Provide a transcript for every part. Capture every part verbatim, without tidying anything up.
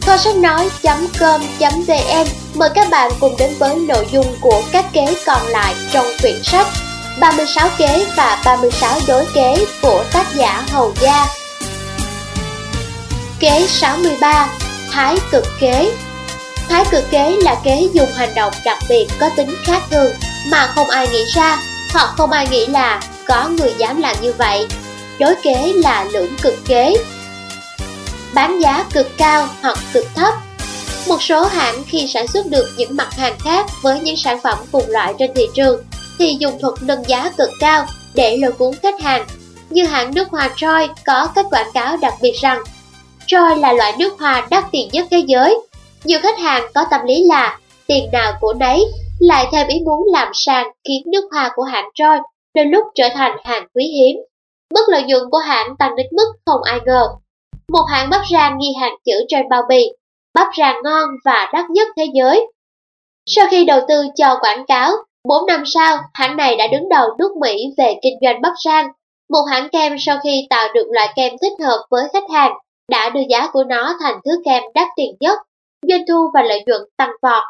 Kho sách nói chấm com chấm vn mời các bạn cùng đến với nội dung của các kế còn lại trong quyển sách ba mươi sáu kế và ba mươi sáu đối kế của tác giả Hầu Gia. Kế sáu mươi ba. Thái cực kế. Thái cực kế là kế dùng hành động đặc biệt có tính khác thường mà không ai nghĩ ra, hoặc không ai nghĩ là có người dám làm như vậy. Đối kế là lưỡng cực kế. Bán giá cực cao hoặc cực thấp. Một số hãng khi sản xuất được những mặt hàng khác với những sản phẩm cùng loại trên thị trường thì dùng thuật nâng giá cực cao để lôi cuốn khách hàng. Như hãng nước hoa Troy có cách quảng cáo đặc biệt rằng Troy là loại nước hoa đắt tiền nhất thế giới. Nhiều khách hàng có tâm lý là tiền nào của nấy, lại thêm ý muốn làm sang khiến nước hoa của hãng Troy đến lúc trở thành hàng quý hiếm. Mức lợi nhuận của hãng tăng đến mức không ai ngờ. Một hãng bắp rang ghi hàng chữ trên bao bì, bắp rang ngon và đắt nhất thế giới. Sau khi đầu tư cho quảng cáo, bốn năm sau, hãng này đã đứng đầu nước Mỹ về kinh doanh bắp rang. Một hãng kem sau khi tạo được loại kem thích hợp với khách hàng, đã đưa giá của nó thành thứ kem đắt tiền nhất, doanh thu và lợi nhuận tăng vọt.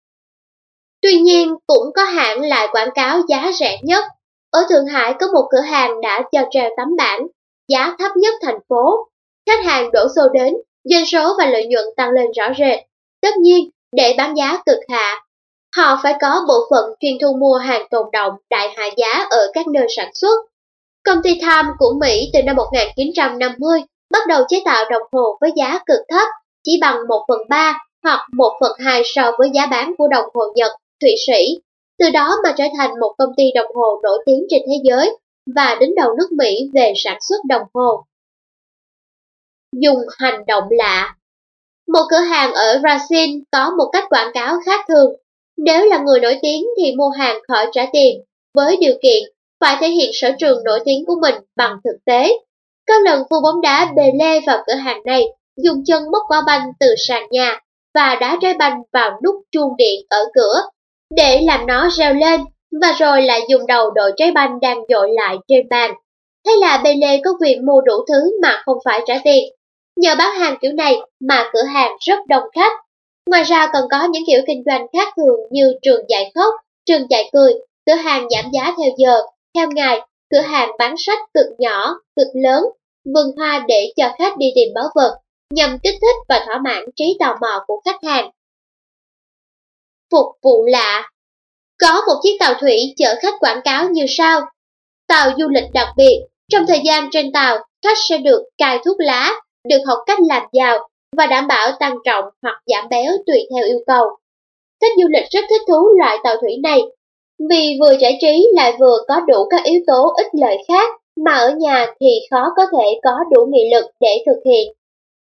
Tuy nhiên, cũng có hãng lại quảng cáo giá rẻ nhất. Ở Thượng Hải có một cửa hàng đã cho treo tấm bảng giá thấp nhất thành phố. Khách hàng đổ xô đến, doanh số và lợi nhuận tăng lên rõ rệt. Tất nhiên, để bán giá cực hạ, họ phải có bộ phận chuyên thu mua hàng tồn đọng đại hạ giá ở các nơi sản xuất. Công ty Time của Mỹ từ năm một nghìn chín trăm năm mươi bắt đầu chế tạo đồng hồ với giá cực thấp, chỉ bằng một phần ba hoặc một phần hai so với giá bán của đồng hồ Nhật, Thụy Sĩ. Từ đó mà trở thành một công ty đồng hồ nổi tiếng trên thế giới và đứng đầu nước Mỹ về sản xuất đồng hồ. Dùng hành động lạ. Một cửa hàng ở Brazil có một cách quảng cáo khác thường. Nếu là người nổi tiếng thì mua hàng khỏi trả tiền, với điều kiện phải thể hiện sở trường nổi tiếng của mình bằng thực tế. Có lần vua bóng đá Pelé vào cửa hàng này, dùng chân móc quả banh từ sàn nhà và đá trái banh vào nút chuông điện ở cửa để làm nó reo lên, và rồi lại dùng đầu đội trái banh đang dội lại trên bàn. Thế là Pelé có quyền mua đủ thứ mà không phải trả tiền. Nhờ bán hàng kiểu này mà cửa hàng rất đông khách. Ngoài ra còn có những kiểu kinh doanh khác thường như trường dạy khóc, trường dạy cười, cửa hàng giảm giá theo giờ, theo ngày, cửa hàng bán sách cực nhỏ, cực lớn, vườn hoa để cho khách đi tìm báu vật, nhằm kích thích và thỏa mãn trí tò mò của khách hàng. Phục vụ lạ. Có một chiếc tàu thủy chở khách quảng cáo như sau: tàu du lịch đặc biệt, trong thời gian trên tàu, khách sẽ được cai thuốc lá, được học cách làm giàu và đảm bảo tăng trọng hoặc giảm béo tùy theo yêu cầu. Khách du lịch rất thích thú loại tàu thủy này, vì vừa giải trí lại vừa có đủ các yếu tố ích lợi khác mà ở nhà thì khó có thể có đủ nghị lực để thực hiện.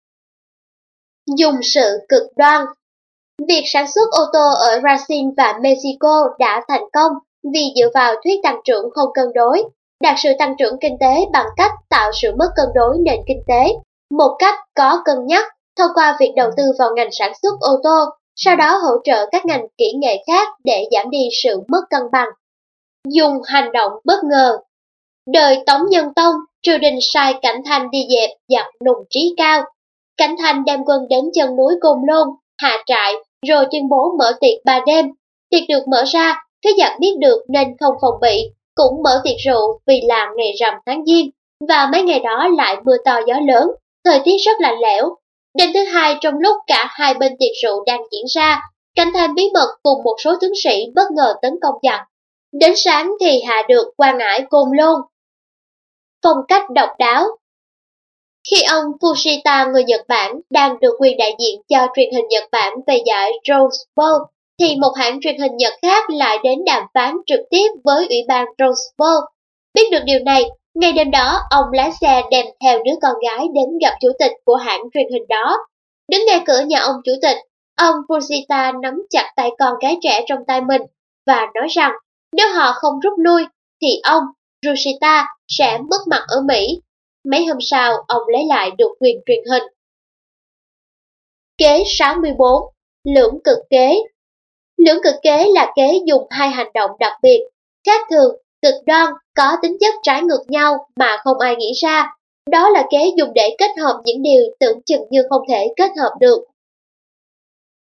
Dùng sự cực đoan. Việc sản xuất ô tô ở Brazil và Mexico đã thành công vì dựa vào thuyết tăng trưởng không cân đối, đạt sự tăng trưởng kinh tế bằng cách tạo sự mất cân đối nền kinh tế, một cách có cân nhắc thông qua việc đầu tư vào ngành sản xuất ô tô, sau đó hỗ trợ các ngành kỹ nghệ khác để giảm đi sự mất cân bằng. Dùng hành động bất ngờ. Đời Tống Nhân Tông, triều đình sai Cảnh Thanh đi dẹp giặc Nùng Trí Cao. Cảnh Thanh đem quân đến chân núi Côn Lôn, hạ trại, rồi tuyên bố mở tiệc ba đêm. Tiệc được mở ra, các giặc biết được nên không phòng bị, cũng mở tiệc rượu vì là ngày rằm tháng Giêng, và mấy ngày đó lại mưa to gió lớn, thời tiết rất lạnh lẽo. Đêm thứ hai, trong lúc cả hai bên tiệc rượu đang diễn ra, Cảnh Thanh bí mật cùng một số tướng sĩ bất ngờ tấn công giặc. Đến sáng thì hạ được Quan Ải Côn Lôn. Phong cách độc đáo. Khi ông Fushita người Nhật Bản đang được quyền đại diện cho truyền hình Nhật Bản về giải Rose Bowl, thì một hãng truyền hình Nhật khác lại đến đàm phán trực tiếp với Ủy ban Rose Bowl. Biết được điều này, ngay đêm đó ông lái xe đem theo đứa con gái đến gặp chủ tịch của hãng truyền hình đó. Đứng ngay cửa nhà ông chủ tịch, ông Fushita nắm chặt tay con gái trẻ trong tay mình và nói rằng nếu họ không rút lui thì ông, Fushita, sẽ mất mặt ở Mỹ. Mấy hôm sau, ông lấy lại được quyền truyền hình. Kế sáu mươi bốn. Lưỡng cực kế. Lưỡng cực kế là kế dùng hai hành động đặc biệt, khác thường, cực đoan, có tính chất trái ngược nhau mà không ai nghĩ ra. Đó là kế dùng để kết hợp những điều tưởng chừng như không thể kết hợp được.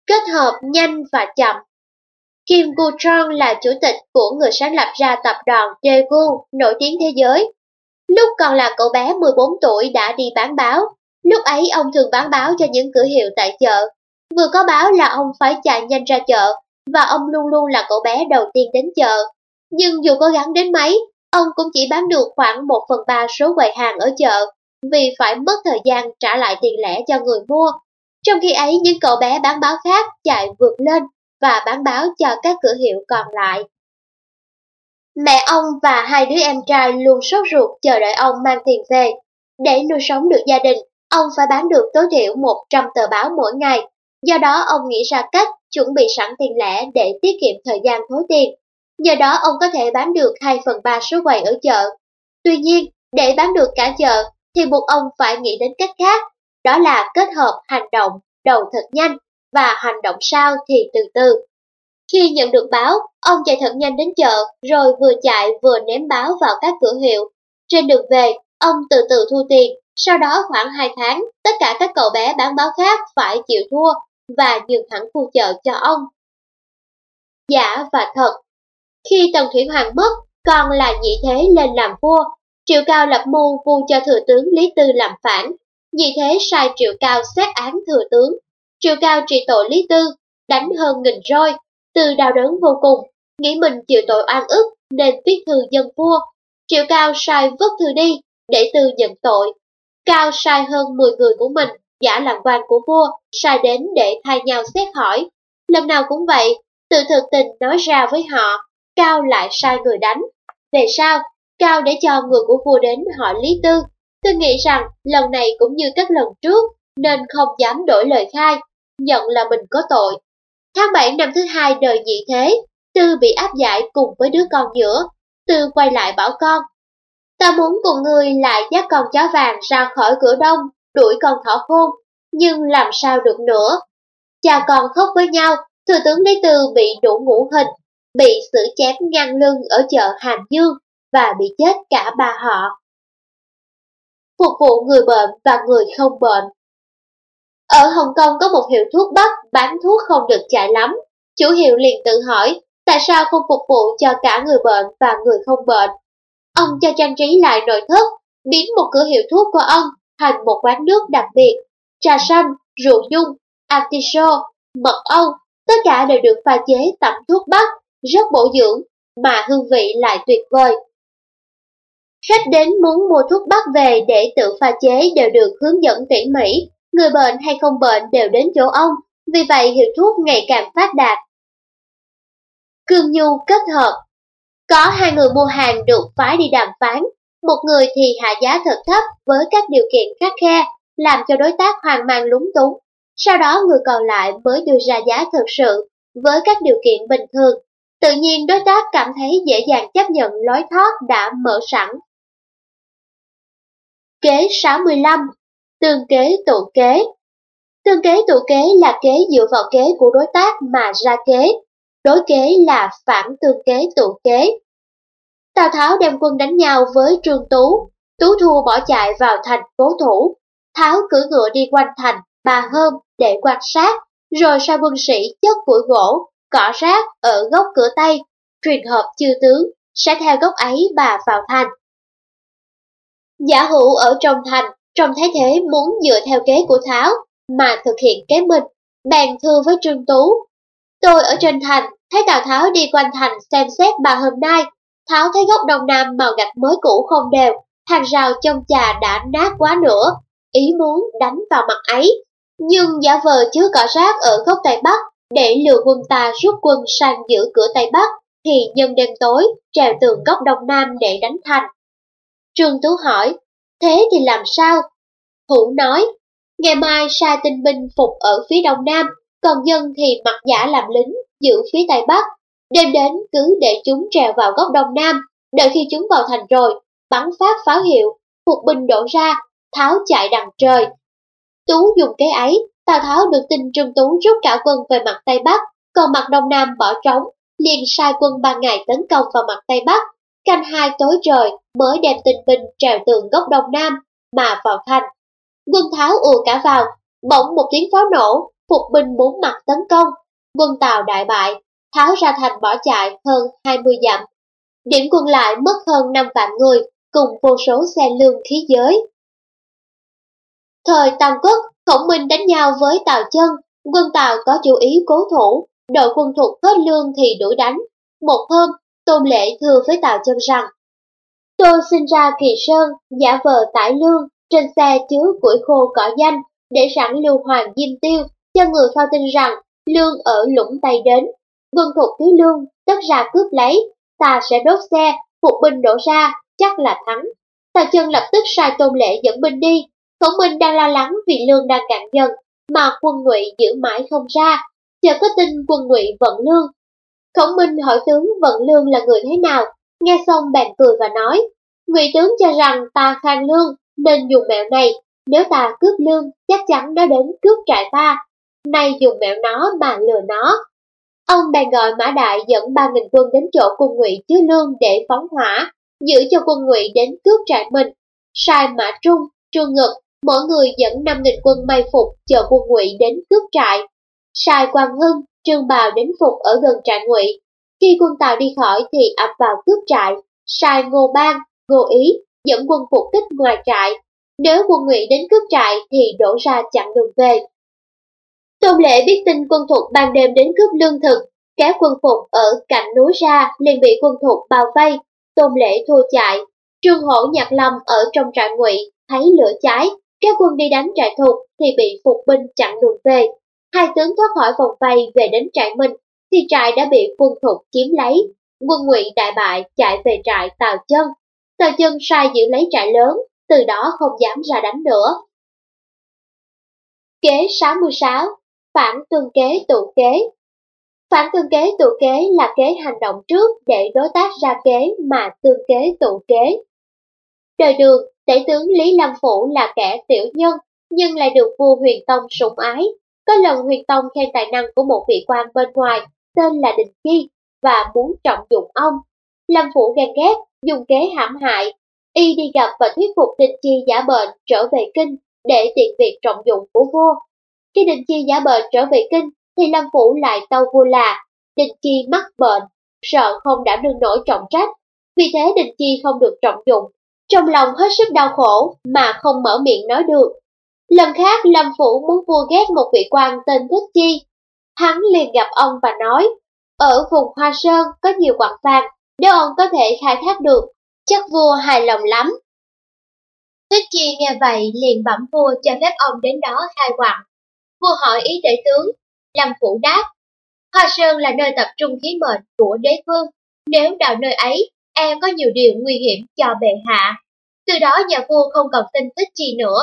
kết hợp nhanh và chậm. Kim Gu-chon là chủ tịch của người sáng lập ra tập đoàn Daewoo nổi tiếng thế giới. Lúc còn là cậu bé mười bốn tuổi đã đi bán báo. Lúc ấy ông thường bán báo cho những cửa hiệu tại chợ. Vừa có báo là ông phải chạy nhanh ra chợ, và ông luôn luôn là cậu bé đầu tiên đến chợ. Nhưng dù cố gắng đến mấy, ông cũng chỉ bán được khoảng một phần ba số quầy hàng ở chợ, vì phải mất thời gian trả lại tiền lẻ cho người mua. Trong khi ấy, những cậu bé bán báo khác chạy vượt lên và bán báo cho các cửa hiệu còn lại. Mẹ ông và hai đứa em trai luôn sốt ruột chờ đợi ông mang tiền về. Để nuôi sống được gia đình, ông phải bán được tối thiểu một trăm tờ báo mỗi ngày. Do đó ông nghĩ ra cách chuẩn bị sẵn tiền lẻ để tiết kiệm thời gian thối tiền. Nhờ đó ông có thể bán được hai phần ba số quầy ở chợ. Tuy nhiên, để bán được cả chợ thì buộc ông phải nghĩ đến cách khác. Đó là kết hợp hành động đầu thật nhanh và hành động sau thì từ từ. Khi nhận được báo, ông chạy thật nhanh đến chợ, rồi vừa chạy vừa ném báo vào các cửa hiệu. Trên đường về, ông từ từ thu tiền, sau đó khoảng hai tháng, tất cả các cậu bé bán báo khác phải chịu thua và nhường hẳn khu chợ cho ông. Giả và thật. Khi Tần Thủy Hoàng mất, còn là Nhị Thế lên làm vua. Triệu Cao lập mưu vu cho thừa tướng Lý Tư làm phản. Nhị Thế sai Triệu Cao xét án thừa tướng. Triệu Cao trị tội Lý Tư, đánh hơn nghìn roi. Tư đau đớn vô cùng, nghĩ mình chịu tội oan ức nên viết thư dâng vua. Triệu Cao sai vứt thư đi để Tư nhận tội. Cao sai hơn mười người của mình giả làm quan của vua, sai đến để thay nhau xét hỏi. Lần nào cũng vậy, Tư thực tình nói ra với họ, Cao lại sai người đánh. Về sau, Cao để cho người của vua đến hỏi Lý Tư. Tư nghĩ rằng lần này cũng như các lần trước nên không dám đổi lời khai, nhận là mình có tội. Tháng bảy năm thứ hai đời Nhị Thế, Tư bị áp giải cùng với đứa con giữa. Tư quay lại bảo con, ta muốn cùng ngươi lại dắt con chó vàng ra khỏi cửa đông, đuổi con thỏ khôn, nhưng làm sao được nữa. Cha con khóc với nhau, thừa tướng Lý Tư bị đủ ngũ hình, bị xử chém ngang lưng ở chợ Hàm Dương và bị chết cả ba họ. Phục vụ người bệnh và người không bệnh. Ở Hồng Kông có một hiệu thuốc Bắc bán thuốc không được chạy lắm. Chủ hiệu liền tự hỏi, tại sao không phục vụ cho cả người bệnh và người không bệnh? Ông cho trang trí lại nội thất, biến một cửa hiệu thuốc của ông thành một quán nước đặc biệt. Trà xanh, rượu nhung, artichoke, mật ong, tất cả đều được pha chế tẩm thuốc Bắc, rất bổ dưỡng, mà hương vị lại tuyệt vời. Khách đến muốn mua thuốc Bắc về để tự pha chế đều được hướng dẫn tỉ mỉ. Người bệnh hay không bệnh đều đến chỗ ông, vì vậy hiệu thuốc ngày càng phát đạt. Cương nhu kết hợp. Có hai người mua hàng được phái đi đàm phán, một người thì hạ giá thật thấp với các điều kiện khắt khe, làm cho đối tác hoang mang lúng túng. Sau đó người còn lại mới đưa ra giá thực sự, với các điều kiện bình thường. Tự nhiên đối tác cảm thấy dễ dàng chấp nhận lối thoát đã mở sẵn. Kế sáu mươi lăm. Tương kế tụ kế. Tương kế tụ kế là kế dựa vào kế của đối tác mà ra kế. Đối kế là phản tương kế tụ kế. Tào Tháo đem quân đánh nhau với Trương Tú. Tú thua bỏ chạy vào thành cố thủ. Tháo cưỡi ngựa đi quanh thành ba hôm để quan sát, rồi sai quân sĩ chất củi gỗ, cỏ rác ở góc cửa Tây, truyền hợp chư tướng sẽ theo góc ấy bà vào thành. Giả hữu ở trong thành, trông thấy thế muốn dựa theo kế của Tháo mà thực hiện kế mình, bèn thưa với Trương Tú. Tôi ở trên thành, thấy Tào Tháo đi quanh thành xem xét ba hôm nay. Tháo thấy góc đông nam màu gạch mới cũ không đều, hàng rào trong chà đã nát quá nữa, ý muốn đánh vào mặt ấy. Nhưng giả vờ chứa cỏ rác ở góc Tây Bắc để lừa quân ta rút quân sang giữ cửa Tây Bắc, thì nhân đêm tối trèo tường góc đông nam để đánh thành. Trương Tú hỏi, thế thì làm sao? Hữu nói, ngày mai sai tinh binh phục ở phía đông nam, còn dân thì mặc giả làm lính giữ phía Tây Bắc. Đêm đến cứ để chúng trèo vào góc đông nam, đợi khi chúng vào thành rồi, bắn phát pháo hiệu, phục binh đổ ra, Tháo chạy đằng trời. Tú dùng kế ấy, Tào Tháo được tin Trương Tú rút cả quân về mặt Tây Bắc, còn mặt đông nam bỏ trống, liền sai quân ban ngày tấn công vào mặt Tây Bắc, canh hai tối trời mới đem tinh binh trèo tường góc đông nam mà vào thành. Quân Tháo ùa cả vào, bỗng một tiếng pháo nổ, phục binh bốn mặt tấn công, quân Tào đại bại, tháo ra thành bỏ chạy hơn hai mươi dặm. Điểm quân lại mất hơn năm vạn người, cùng vô số xe lương khí giới. Thời Tam Quốc, Khổng Minh đánh nhau với Tào Chân, quân Tào có chủ ý cố thủ, đội quân thuộc hết lương thì đuổi đánh. Một hôm, Tôn Lễ thưa với Tào Chân rằng: tôi sinh ra Kỳ Sơn, giả vờ tải lương, trên xe chứa củi khô cỏ danh, để sẵn lưu hoàng diêm tiêu, cho người phao tin rằng lương ở Lũng Tây đến. Quân thuộc thiếu lương, tất ra cướp lấy, ta sẽ đốt xe, phục binh đổ ra, chắc là thắng. Tào Chân lập tức sai Tôn Lễ dẫn binh đi. Khổng Minh đang lo lắng vì lương đang cạn dần, mà quân Ngụy giữ mãi không ra, chờ có tin quân Ngụy vận lương. Khổng Minh hỏi tướng vận lương là người thế nào, nghe xong bèn cười và nói: Ngụy tướng cho rằng ta khan lương, nên dùng mẹo này, nếu ta cướp lương, chắc chắn nó đến cướp trại ta, nay dùng mẹo nó mà lừa nó. Ông bèn gọi Mã Đại dẫn ba nghìn quân đến chỗ quân Ngụy chứa lương để phóng hỏa, giữ cho quân Ngụy đến cướp trại mình. Sai Mã Trung, Trương Ngực, mỗi người dẫn năm nghìn quân may phục chờ quân Ngụy đến cướp trại. Sai Quang Hưng, Trương Bào đến phục ở gần trại Ngụy. Khi quân Tào đi khỏi thì ập vào cướp trại. Sai Ngô Bang, Ngô Ý dẫn quân phục kích ngoài trại. Nếu quân Ngụy đến cướp trại thì đổ ra chặn đường về. Tôn Lễ biết tin quân Thục ban đêm đến cướp lương thực, kéo quân Phục ở cạnh núi ra liền bị quân Thục bao vây. Tôn Lễ thua chạy. Trương Hổ, Nhạc Lâm ở trong trại Ngụy thấy lửa cháy, các quân đi đánh trại Thục thì bị phục binh chặn đường về. Hai tướng thoát khỏi vòng vây về đến trại mình thì trại đã bị quân Thục chiếm lấy. Quân Ngụy đại bại chạy về trại Tào Chân. Tào Chân sai giữ lấy trại lớn, từ đó không dám ra đánh nữa. Kế sáu mươi sáu. Phản tương kế tụ kế. Phản tương kế tụ kế là kế hành động trước để đối tác ra kế mà tương kế tụ kế. Đời Đường, tể tướng Lý Lâm Phủ là kẻ tiểu nhân, nhưng lại được vua Huyền Tông sủng ái. Có lần Huyền Tông khen tài năng của một vị quan bên ngoài tên là Đình Chi và muốn trọng dụng ông. Lâm Phủ ghen ghét, dùng kế hãm hại. Y đi gặp và thuyết phục Đình Chi giả bệnh trở về kinh để tiện việc trọng dụng của vua. Khi Đình Chi giả bệnh trở về kinh thì Lâm Phủ lại tâu vua là Đình Chi mắc bệnh, sợ không đảm đương nổi trọng trách, vì thế Đình Chi không được trọng dụng. Trong lòng hết sức đau khổ mà không mở miệng nói được. Lần khác Lâm Phủ muốn vua ghét một vị quan tên Thích Chi. Hắn liền gặp ông và nói, ở vùng Hoa Sơn có nhiều quặng vàng, nếu ông có thể khai thác được, chắc vua hài lòng lắm. Thích Chi nghe vậy liền bẩm vua cho phép ông đến đó khai quặng. Vua hỏi ý tể tướng, Lâm Phủ đáp, Hoa Sơn là nơi tập trung khí mệnh của đế vương, nếu đào nơi ấy, e có nhiều điều nguy hiểm cho bệ hạ. Từ đó nhà vua không còn tin Thích Chi nữa.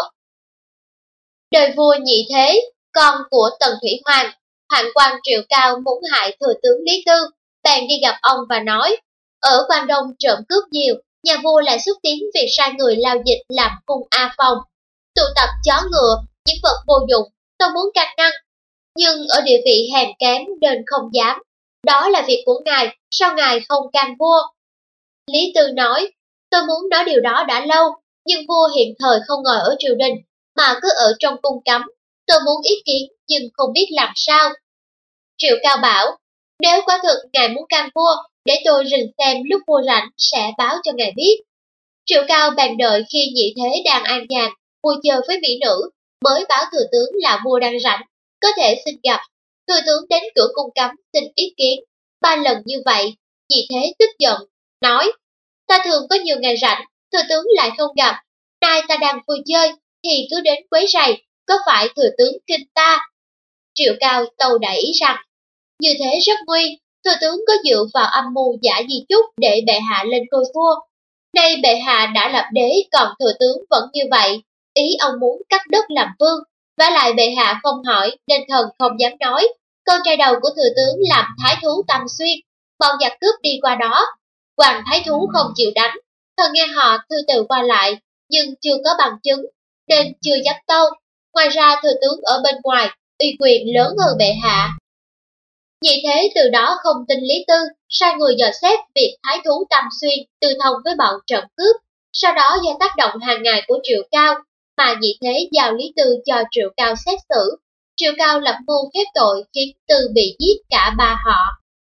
Đời vua Nhị Thế, con của Tần Thủy Hoàng, hoạn quan Triệu Cao muốn hại thừa tướng Lý Tư, bèn đi gặp ông và nói, ở Quan Đông trộm cướp nhiều, nhà vua lại xúc tiến việc sai người lao dịch làm cung A Phòng, tụ tập chó ngựa, những vật vô dụng, tôi muốn can ngăn, nhưng ở địa vị hèn kém nên không dám. Đó là việc của ngài, sao ngài không can vua? Lý Tư nói, tôi muốn nói điều đó đã lâu, nhưng vua hiện thời không ngồi ở triều đình, mà cứ ở trong cung cấm. Tôi muốn ý kiến, nhưng không biết làm sao. Triệu Cao bảo, nếu quả thực ngài muốn can vua, để tôi rình xem lúc vua rảnh sẽ báo cho ngài biết. Triệu Cao bèn đợi khi Nhị Thế đang an nhàn, vui chơi với mỹ nữ, mới báo thừa tướng là vua đang rảnh, có thể xin gặp. Thừa tướng đến cửa cung cấm xin ý kiến. Ba lần như vậy, Nhị Thế tức giận, nói, ta thường có nhiều ngày rảnh, thừa tướng lại không gặp. Nay ta đang vui chơi, thì cứ đến quấy rầy, có phải thừa tướng kinh ta? Triệu Cao tâu đại ý rằng, như thế rất nguy, thừa tướng có dựa vào âm mưu giả di chúc để bệ hạ lên ngôi vua. Nay bệ hạ đã lập đế, còn thừa tướng vẫn như vậy, ý ông muốn cắt đất làm vương. Vả lại bệ hạ không hỏi nên thần không dám nói. Con trai đầu của thừa tướng làm thái thú Tam Xuyên, bọn giặc cướp đi qua đó, hoàng thái thú không chịu đánh. Thần nghe họ thư từ qua lại, nhưng chưa có bằng chứng, nên chưa dám tâu. Ngoài ra thừa tướng ở bên ngoài, uy quyền lớn hơn bệ hạ. Nhị Thế từ đó không tin Lý Tư, sai người dò xét việc thái thú Tam Xuyên tư thông với bọn trộm cướp. Sau đó do tác động hàng ngày của Triệu Cao, mà Nhị Thế giao Lý Tư cho Triệu Cao xét xử. Triệu Cao lập mưu phép tội khiến Từ bị giết cả ba họ.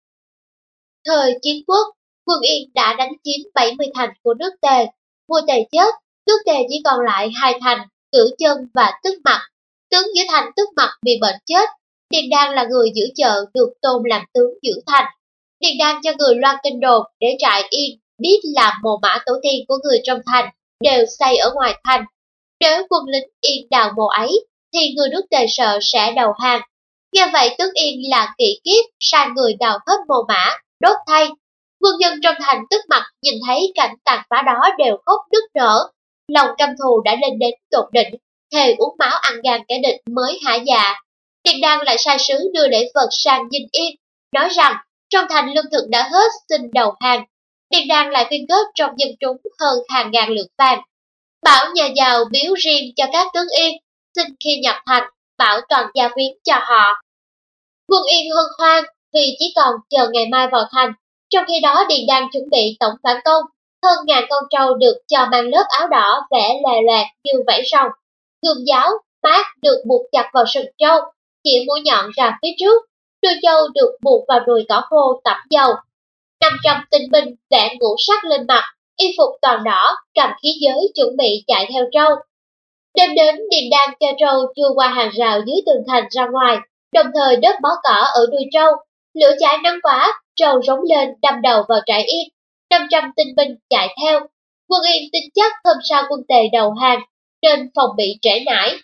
Thời chiến quốc, Quân Yên đã đánh chiếm bảy mươi thành của nước Tề. Vua Tề chết, nước Tề chỉ còn lại hai thành, Cửu Chân và Tức Mặc. Tướng giữ thành Tức Mặc bị bệnh chết. Điền Đan là người giữ chợ được tôn làm tướng giữ thành. Điền Đan cho người loan tin đồn để trại Yên biết là mồ mả tổ tiên của người trong thành đều xây ở ngoài thành. Nếu quân lính Yên đào mồ ấy, thì người nước Tề sợ sẽ đầu hàng. Nghe vậy tướng Yên là kỵ kiếp, sai người đào hết mồ mả, đốt thay. Quân dân trong thành Tức Mặc nhìn thấy cảnh tàn phá đó đều khóc nức nở. Lòng căm thù đã lên đến tột đỉnh, thề uống máu ăn gan kẻ địch mới hả dạ. Điền Đan lại sai sứ đưa lễ vật sang Dinh Yên, nói rằng trong thành lương thực đã hết, xin đầu hàng. Điền Đan lại quyên góp trong dân chúng hơn hàng ngàn lượng vàng. Bảo nhà giàu biếu riêng cho các tướng Yên, xin khi nhập thành, bảo toàn gia quyến cho họ. Quân Yên hân hoan vì chỉ còn chờ ngày mai vào thành. Trong khi đó Điền Đan chuẩn bị tổng phản công, hơn ngàn con trâu được cho mang lớp áo đỏ vẽ lòe loẹt như vảy rồng. Gươm giáo, mát được buộc chặt vào sừng trâu, chỉ mũi nhọn ra phía trước. Đuôi trâu được buộc vào đùi cỏ khô tẩm dầu. năm trăm tinh binh vẽ ngũ sắc lên mặt, y phục toàn đỏ, cầm khí giới chuẩn bị chạy theo trâu. Đêm đến, Điền Đan cho trâu chui qua hàng rào dưới tường thành ra ngoài, đồng thời đớp bó cỏ ở đuôi trâu. Lửa cháy nắng quá, trâu rống lên đâm đầu vào trại Yên. năm trăm tinh binh chạy theo. Quân Yên tin chắc hôm sau quân Tề đầu hàng, nên phòng bị trễ nải.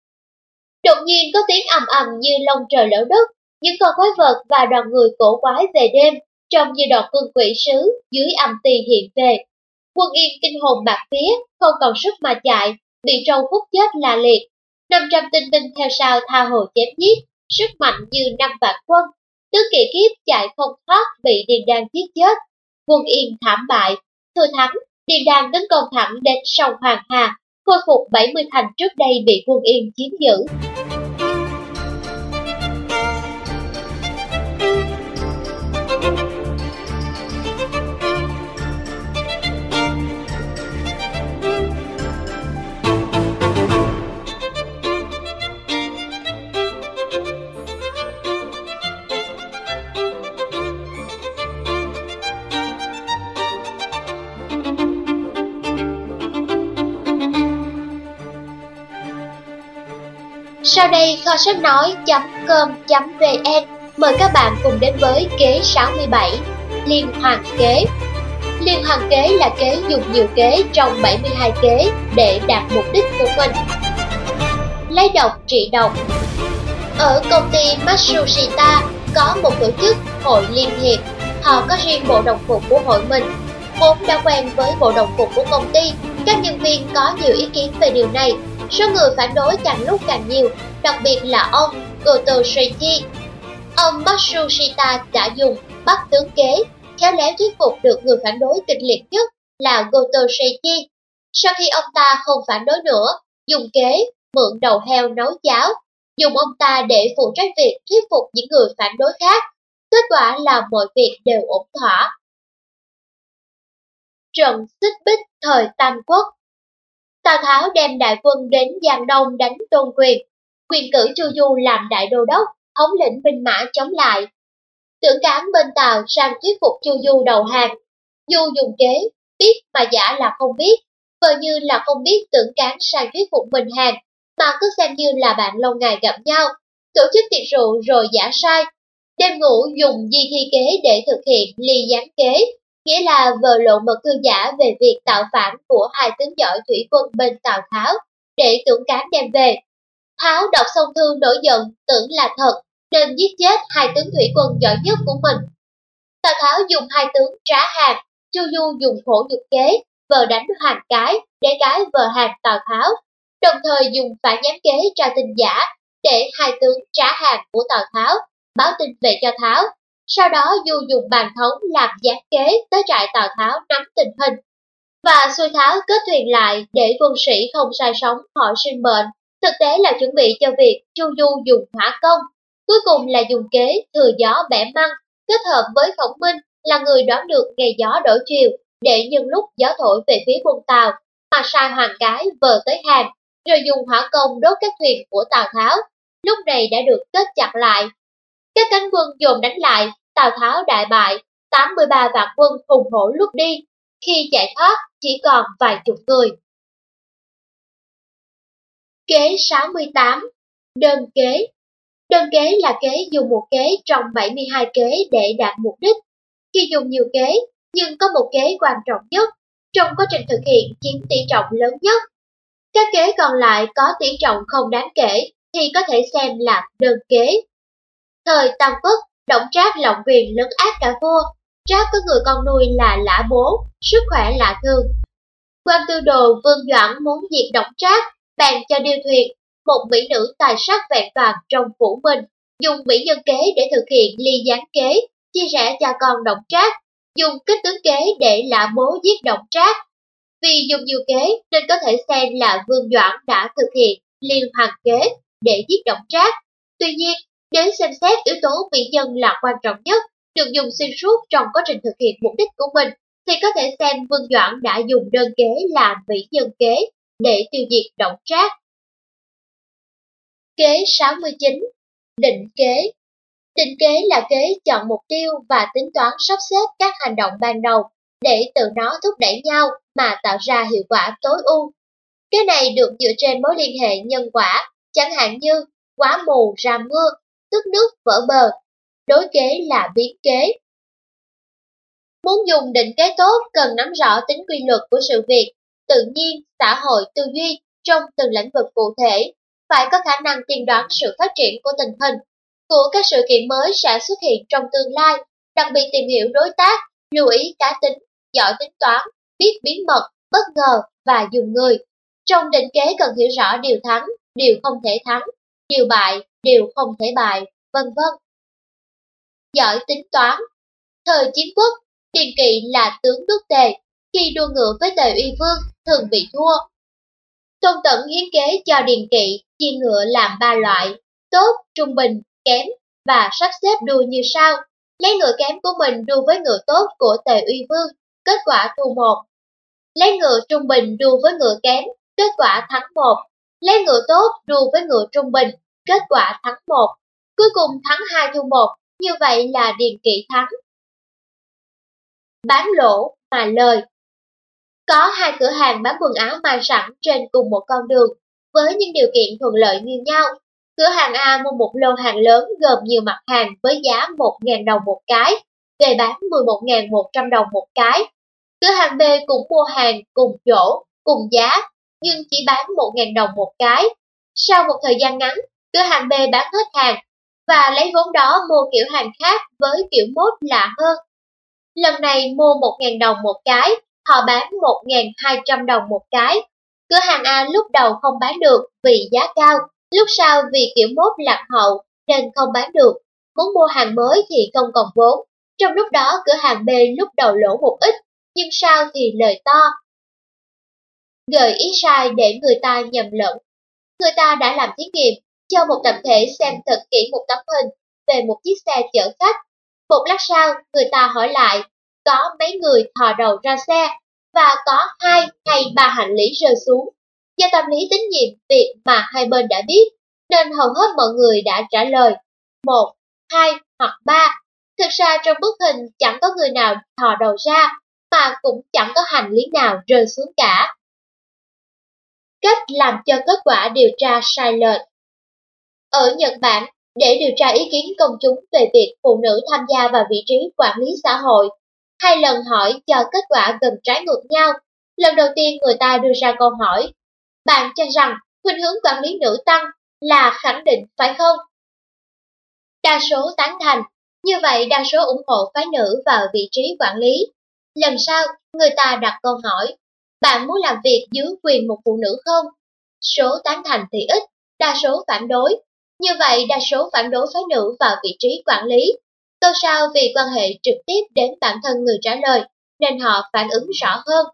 Đột nhiên có tiếng ầm ầm như lông trời lở đất, những con quái vật và đoàn người cổ quái về đêm, trông như đọt cương quỷ sứ dưới âm ti hiện về. Quân Yên kinh hồn bạt vía, không còn sức mà chạy, bị trâu hút chết là liệt. năm trăm tinh binh theo sau tha hồ chém giết, sức mạnh như năm vạn quân. Tứ kỵ kiếp chạy không thoát, bị Điền Đan giết chết. Quân Yên thảm bại, thừa thắng, Điền Đan tấn công thẳng đến sông Hoàng Hà, khôi phục bảy mươi thành trước đây bị quân Yên chiếm giữ. Sau đây kho sách nói.com.vn mời các bạn cùng đến với kế sáu mươi bảy, liên hoàn kế. Liên hoàn kế là kế dùng nhiều kế trong bảy mươi hai kế để đạt mục đích của mình. Lấy độc trị độc. Ở công ty Matsushita có một tổ chức hội liên hiệp, họ có riêng bộ đồng phục của hội mình. Vốn đã quen với bộ đồng phục của công ty, các nhân viên có nhiều ý kiến về điều này. Số người phản đối càng lúc càng nhiều, đặc biệt là ông Goto Seichi. Ông Matsushita đã dùng bắt tướng kế, khéo léo thuyết phục được người phản đối kịch liệt nhất là Goto Seichi. Sau khi ông ta không phản đối nữa, dùng kế mượn đầu heo nấu cháo, dùng ông ta để phụ trách việc thuyết phục những người phản đối khác. Kết quả là mọi việc đều ổn thỏa. Trận xích bích thời Tam Quốc. Tào Tháo đem đại quân đến Giang Đông đánh Tôn Quyền, quyền cử Chu Du làm đại đô đốc, thống lĩnh binh mã chống lại. Tưởng Cán bên Tào sang thuyết phục Chu Du đầu hàng. Du dùng kế, biết mà giả là không biết, vờ như là không biết Tưởng Cán sang thuyết phục mình hàng, mà cứ xem như là bạn lâu ngày gặp nhau, tổ chức tiệc rượu rồi giả sai. Đêm ngủ dùng di thi kế để thực hiện ly gián kế, nghĩa là vờ lộ mật thư giả về việc tạo phản của hai tướng giỏi thủy quân bên Tào Tháo, để Tưởng Cán đem về. Tháo đọc xong thư nổi giận, tưởng là thật, nên giết chết hai tướng thủy quân giỏi nhất của mình. Tào Tháo dùng hai tướng trá hàng, Chu Du dùng khổ nhục kế, vờ đánh Hoàng Cái, để Cái vờ hàng Tào Tháo, đồng thời dùng phản gián kế tra tin giả, để hai tướng trá hàng của Tào Tháo báo tin về cho Tháo. Sau đó Du dùng bàn thống làm gián kế tới trại Tào Tháo nắm tình hình, và xui Tháo kết thuyền lại để quân sĩ không sai sống họ sinh mệnh, thực tế là chuẩn bị cho việc Chu Du dùng hỏa công. Cuối cùng là dùng kế thừa gió bẻ măng, kết hợp với Khổng Minh là người đoán được ngày gió đổi chiều, để nhân lúc gió thổi về phía quân Tào mà sai Hoàng Cái vờ tới hàng, rồi dùng hỏa công đốt các thuyền của Tào Tháo. lúc này đã được kết chặt lại. Các cánh quân dồn đánh lại, Tào Tháo đại bại, tám mươi ba vạn quân hùng hổ rút đi, khi chạy thoát chỉ còn vài chục người. Kế sáu mươi tám. Đơn kế. Đơn kế là kế dùng một kế trong bảy mươi hai kế để đạt mục đích. Khi dùng nhiều kế, nhưng có một kế quan trọng nhất, trong quá trình thực hiện chiếm tỷ trọng lớn nhất. Các kế còn lại có tỷ trọng không đáng kể thì có thể xem là đơn kế. Thời Tam Quốc, Đổng Trác lộng quyền lấn át cả vua. Trác có người con nuôi là Lã Bố, sức khỏe lạ thường. Quan tư đồ Vương Doãn muốn diệt Đổng Trác, bèn cho điêu thuyền, một mỹ nữ tài sắc vẹn toàn trong phủ mình, dùng mỹ nhân kế để thực hiện ly gián kế, chia rẽ cha con Đổng Trác, dùng kích tướng kế để Lã Bố giết Đổng Trác. Vì dùng nhiều kế nên có thể xem là Vương Doãn đã thực hiện liên hoàn kế để giết Đổng Trác. Tuy nhiên, nếu xem xét yếu tố mỹ nhân là quan trọng nhất, được dùng xuyên suốt trong quá trình thực hiện mục đích của mình, thì có thể xem Vương Doãn đã dùng đơn kế là mỹ nhân kế để tiêu diệt Đổng Trác. Kế sáu mươi chín. Định kế. Định kế là kế chọn mục tiêu và tính toán sắp xếp các hành động ban đầu để từ nó thúc đẩy nhau mà tạo ra hiệu quả tối ưu. Kế này được dựa trên mối liên hệ nhân quả, chẳng hạn như quá mù ra mưa, tức nước vỡ bờ. Đối kế là biến kế. Muốn dùng định kế tốt cần nắm rõ tính quy luật của sự việc, tự nhiên, xã hội, tư duy trong từng lĩnh vực cụ thể, phải có khả năng tiên đoán sự phát triển của tình hình, của các sự kiện mới sẽ xuất hiện trong tương lai, đặc biệt tìm hiểu đối tác, lưu ý cá tính, giỏi tính toán, biết bí mật, bất ngờ và dùng người. Trong định kế cần hiểu rõ điều thắng, điều không thể thắng, điều bại, điều không thể bại, vân vân. Giỏi tính toán. Thời Chiến Quốc, Điền Kỵ là tướng nước Tề, khi đua ngựa với Tề Uy Vương thường bị thua. Tôn Tẩn hiến kế cho Điền Kỵ chia ngựa làm ba loại: tốt, trung bình, kém, và sắp xếp đua như sau: lấy ngựa kém của mình đua với ngựa tốt của Tề Uy Vương, kết quả thua một. Lấy ngựa trung bình đua với ngựa kém, kết quả thắng một. Lấy ngựa tốt đua với ngựa trung bình, kết quả thắng một. Cuối cùng thắng hai thua một, như vậy là Điền Kỵ thắng. Bán lỗ mà lời. Có hai cửa hàng bán quần áo may sẵn trên cùng một con đường, với những điều kiện thuận lợi như nhau. Cửa hàng A mua một lô hàng lớn gồm nhiều mặt hàng với giá một nghìn đồng một cái, về bán mười một nghìn một trăm đồng một cái. Cửa hàng B cũng mua hàng cùng chỗ, cùng giá, nhưng chỉ bán một nghìn đồng một cái. Sau một thời gian ngắn, cửa hàng B bán hết hàng, và lấy vốn đó mua kiểu hàng khác với kiểu mốt lạ hơn. Lần này mua một nghìn đồng một cái, họ bán một nghìn hai trăm đồng một cái. Cửa hàng A lúc đầu không bán được vì giá cao, lúc sau vì kiểu mốt lạc hậu nên không bán được. Muốn mua hàng mới thì không còn vốn. Trong lúc đó cửa hàng B lúc đầu lỗ một ít, nhưng sau thì lời to. Gợi ý sai để người ta nhầm lẫn. Người ta đã làm thí nghiệm, cho một tập thể xem thật kỹ một tấm hình về một chiếc xe chở khách. Một lát sau, người ta hỏi lại, có mấy người thò đầu ra xe, và có hai hay ba hành lý rơi xuống. Do tâm lý tín nhiệm việc mà hai bên đã biết, nên hầu hết mọi người đã trả lời một, hai hoặc ba. Thực ra trong bức hình chẳng có người nào thò đầu ra, mà cũng chẳng có hành lý nào rơi xuống cả. Cách làm cho kết quả điều tra sai lệch. Ở Nhật Bản, để điều tra ý kiến công chúng về việc phụ nữ tham gia vào vị trí quản lý xã hội, hai lần hỏi cho kết quả gần trái ngược nhau. Lần đầu tiên người ta đưa ra câu hỏi, bạn cho rằng khuynh hướng quản lý nữ tăng là khẳng định phải không? Đa số tán thành, như vậy đa số ủng hộ phái nữ vào vị trí quản lý. Lần sau, người ta đặt câu hỏi, bạn muốn làm việc dưới quyền một phụ nữ không? Số tán thành thì ít, đa số phản đối. Như vậy đa số phản đối phái nữ vào vị trí quản lý. Câu sau vì quan hệ trực tiếp đến bản thân người trả lời, nên họ phản ứng rõ hơn.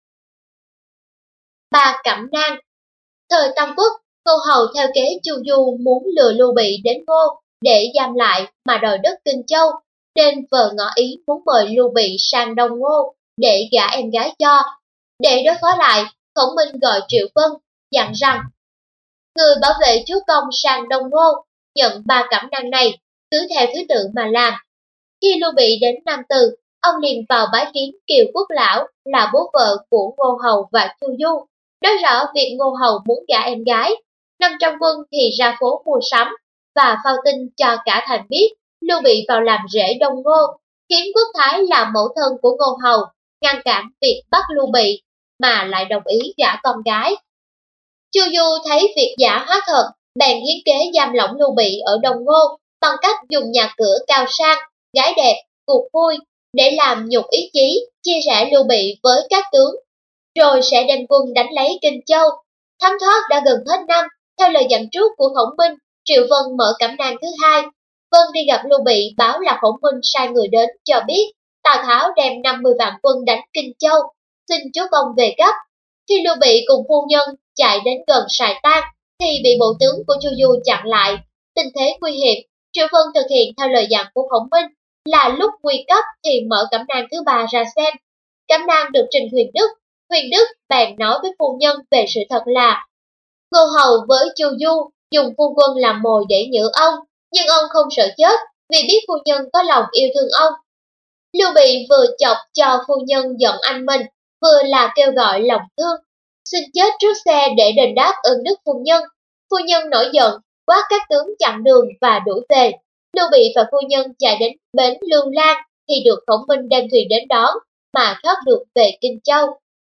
Ba Cẩm Nang. Thời Tam Quốc, Ngô Hầu theo kế Chu Du muốn lừa Lưu Bị đến Ngô để giam lại mà đòi đất Kinh Châu, nên vợ ngỏ ý muốn mời Lưu Bị sang Đông Ngô để gả em gái cho. Để đối phó lại, Khổng Minh gọi Triệu Vân, dặn rằng Người bảo vệ chúa công sang Đông Ngô, nhận ba cẩm nang này, cứ theo thứ tự mà làm. Khi Lưu Bị đến Nam Từ, ông liền vào bái kiến Kiều Quốc Lão là bố vợ của Ngô Hầu và Chu Du, nói rõ việc Ngô Hầu muốn gả em gái. năm trăm quân thì ra phố mua sắm và phao tin cho cả thành biết Lưu Bị vào làm rể Đông Ngô, khiến Quốc Thái là mẫu thân của Ngô Hầu ngăn cản việc bắt Lưu Bị mà lại đồng ý gả con gái. Chu Du thấy việc giả hóa thật, bèn hiến kế giam lỏng Lưu Bị ở Đông Ngô bằng cách dùng nhà cửa cao sang, gái đẹp, cuộc vui để làm nhục ý chí, chia rẽ Lưu Bị với các tướng, rồi sẽ đem quân đánh lấy Kinh Châu. Thấm thoát đã gần hết năm, theo lời dặn trước của Khổng Minh, Triệu Vân mở cẩm nang thứ hai. Vân đi gặp Lưu Bị báo là Khổng Minh sai người đến cho biết Tào Tháo đem năm mươi vạn quân đánh Kinh Châu, xin chúa công về gấp. Khi Lưu Bị cùng phu nhân chạy đến gần Sài Tan, thì bị bộ tướng của Chu Du chặn lại. Tình thế nguy hiểm, Triệu Vân thực hiện theo lời dặn của Khổng Minh, là lúc nguy cấp thì mở cẩm nang thứ ba ra xem. Cẩm nang được trình Huyền Đức, Huyền Đức bèn nói với phu nhân về sự thật là Ngô Hầu với Chu Du dùng phu quân làm mồi để nhử ông, nhưng ông không sợ chết vì biết phu nhân có lòng yêu thương ông. Lưu Bị vừa chọc cho phu nhân giận anh mình, vừa là kêu gọi lòng thương, xin chết trước xe để đền đáp ơn đức phu nhân. Phu nhân nổi giận, quát các tướng chặn đường và đuổi về. Lưu Bị và phu nhân chạy đến bến Lương Lan thì được Khổng Minh đem thuyền đến đón mà thoát được về Kinh Châu.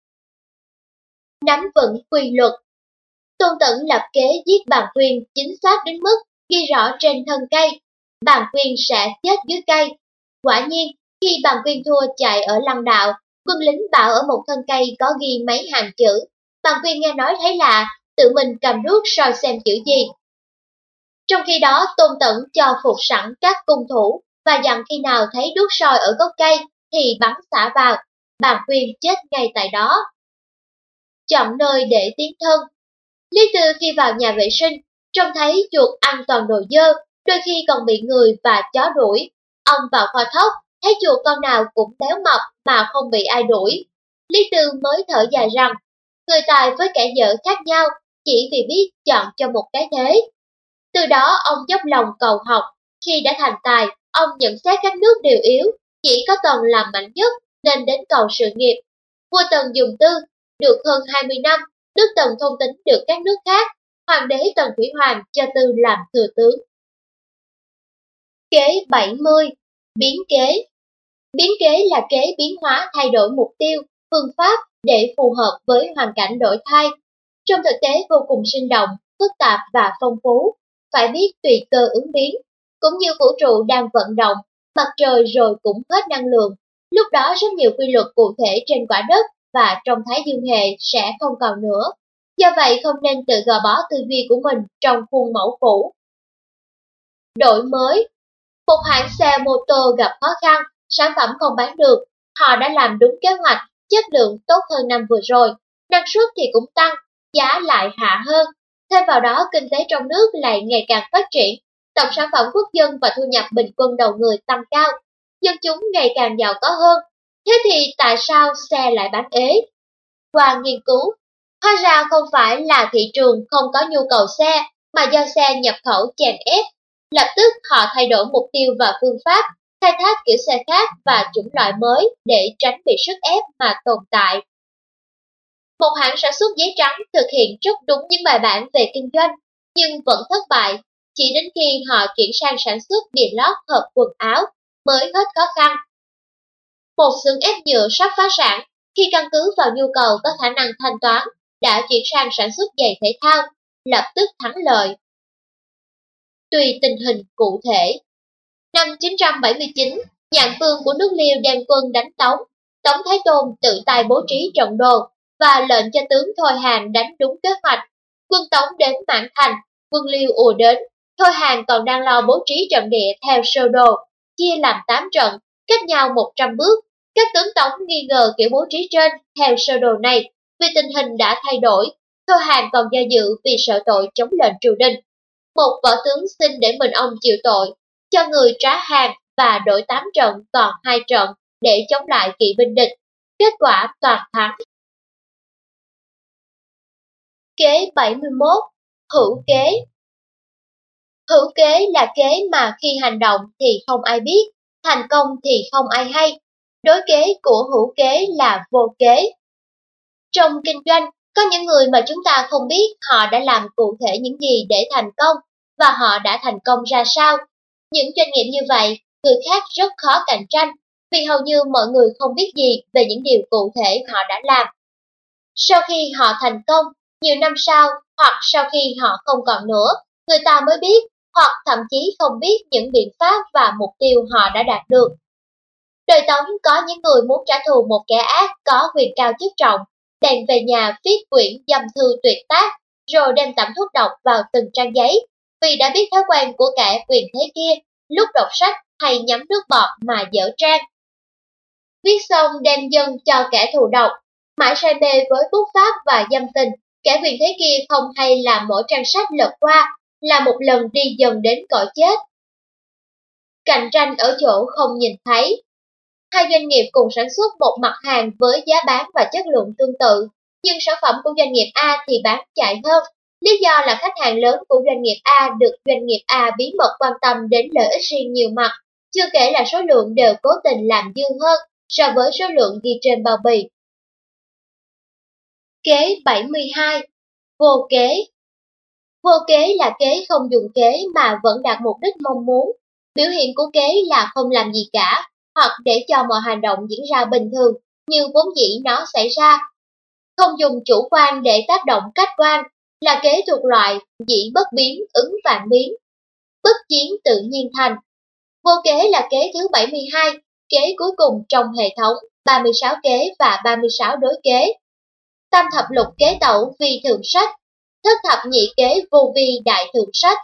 Nắm vững quy luật. Tôn Tẩn lập kế giết Bàn Quyên chính xác đến mức ghi rõ trên thân cây, Bàn Quyên sẽ chết dưới cây. Quả nhiên, khi Bàn Quyên thua chạy ở Lăng Đạo, quân lính bảo ở một thân cây có ghi mấy hàng chữ. Bàn Quyên nghe nói thấy lạ, tự mình cầm đuốc soi xem chữ gì. Trong khi đó, Tôn Tẩn cho phục sẵn các cung thủ và dặn khi nào thấy đuốc soi ở gốc cây thì bắn xả vào, Bàn Quyên chết ngay tại đó. Chọn nơi để tiến thân. Lý Tư khi vào nhà vệ sinh, trông thấy chuột ăn toàn đồ dơ, đôi khi còn bị người và chó đuổi. Ông vào kho thóc, thấy chuột con nào cũng béo mập mà không bị ai đuổi. Lý Tư mới thở dài rằng, người tài với kẻ dở khác nhau, chỉ vì biết chọn cho một cái thế. Từ đó ông dốc lòng cầu học, khi đã thành tài, ông nhận xét các nước đều yếu, chỉ có Tần làm mạnh nhất nên đến cầu sự nghiệp. Vua Tần dùng Tư, được hơn hai mươi năm, nước Tần thôn tính được các nước khác, hoàng đế Tần Thủy Hoàng cho Tư làm thừa tướng. Kế bảy mươi. Biến kế. Biến kế là kế biến hóa thay đổi mục tiêu, phương pháp để phù hợp với hoàn cảnh đổi thay. Trong thực tế vô cùng sinh động, phức tạp và phong phú, phải biết tùy cơ ứng biến. Cũng như vũ trụ đang vận động, mặt trời rồi cũng hết năng lượng. Lúc đó rất nhiều quy luật cụ thể trên quả đất và trong Thái Dương hệ sẽ không còn nữa. Do vậy không nên tự gò bó tư duy của mình trong khuôn mẫu cũ. Đổi mới. Một hãng xe mô tô gặp khó khăn, sản phẩm không bán được. Họ đã làm đúng kế hoạch, chất lượng tốt hơn năm vừa rồi, năng suất thì cũng tăng, giá lại hạ hơn. Thêm vào đó, kinh tế trong nước lại ngày càng phát triển, tổng sản phẩm quốc dân và thu nhập bình quân đầu người tăng cao, dân chúng ngày càng giàu có hơn. Thế thì tại sao xe lại bán ế? Qua nghiên cứu, hóa ra không phải là thị trường không có nhu cầu xe, mà do xe nhập khẩu chèn ép. Lập tức họ thay đổi mục tiêu và phương pháp, khai thác kiểu xe khác và chủng loại mới để tránh bị sức ép mà tồn tại. Một hãng sản xuất giấy trắng thực hiện rất đúng những bài bản về kinh doanh, nhưng vẫn thất bại, chỉ đến khi họ chuyển sang sản xuất bìa lót hộp quần áo mới hết khó khăn. Một xưởng ép nhựa sắp phá sản, khi căn cứ vào nhu cầu có khả năng thanh toán, đã chuyển sang sản xuất giày thể thao, lập tức thắng lợi. Tùy tình hình cụ thể. Năm chín trăm bảy mươi chín, Nhạn Vương của nước Liêu đem quân đánh Tống. Tống Thái Tôn tự tay bố trí trận đồ và lệnh cho tướng Thôi Hàn đánh đúng kế hoạch. Quân Tống đến Mãn Thành, quân Liêu ùa đến. Thôi Hàn còn đang lo bố trí trận địa theo sơ đồ, chia làm tám trận, cách nhau một trăm bước. Các tướng Tống nghi ngờ kiểu bố trí trên theo sơ đồ này, vì tình hình đã thay đổi. Thôi Hàn còn do dự vì sợ tội chống lệnh triều đình. Một võ tướng xin để mình ông chịu tội, cho người trá hàng và đổi tám trận còn hai trận để chống lại kỵ binh địch. Kết quả toàn thắng. Kế bảy mươi mốt. Hữu kế. Hữu kế là kế mà khi hành động thì không ai biết, thành công thì không ai hay. Đối kế của hữu kế là vô kế. Trong kinh doanh, có những người mà chúng ta không biết họ đã làm cụ thể những gì để thành công và họ đã thành công ra sao. Những doanh nghiệp như vậy, người khác rất khó cạnh tranh vì hầu như mọi người không biết gì về những điều cụ thể họ đã làm. Sau khi họ thành công, nhiều năm sau hoặc sau khi họ không còn nữa, người ta mới biết hoặc thậm chí không biết những biện pháp và mục tiêu họ đã đạt được. Đời Tống có những người muốn trả thù một kẻ ác có quyền cao chức trọng, bèn về nhà viết quyển dâm thư tuyệt tác, rồi đem tẩm thuốc độc vào từng trang giấy, vì đã biết thói quen của kẻ quyền thế kia, lúc đọc sách hay nhắm nước bọt mà dở trang. Viết xong đem dâng cho kẻ thù độc, mãi say mê với bút pháp và dâm tình, kẻ quyền thế kia không hay làm mỗi trang sách lật qua, là một lần đi dần đến cõi chết. Cạnh tranh ở chỗ không nhìn thấy. Hai doanh nghiệp cùng sản xuất một mặt hàng với giá bán và chất lượng tương tự, nhưng sản phẩm của doanh nghiệp A thì bán chạy hơn. Lý do là khách hàng lớn của doanh nghiệp A được doanh nghiệp A bí mật quan tâm đến lợi ích riêng nhiều mặt, chưa kể là số lượng đều cố tình làm dư hơn so với số lượng ghi trên bao bì. Kế bảy mươi hai. Vô kế. Vô kế là kế không dùng kế mà vẫn đạt mục đích mong muốn. Biểu hiện của kế là không làm gì cả, hoặc để cho mọi hành động diễn ra bình thường như vốn dĩ nó xảy ra. Không dùng chủ quan để tác động khách quan, là kế thuộc loại dĩ bất biến ứng vạn biến. Bất chiến tự nhiên thành. Vô kế là kế thứ bảy mươi hai, kế cuối cùng trong hệ thống ba mươi sáu kế và ba mươi sáu đối kế. Tam thập lục kế tẩu vi thượng sách, thất thập nhị kế vô vi đại thượng sách.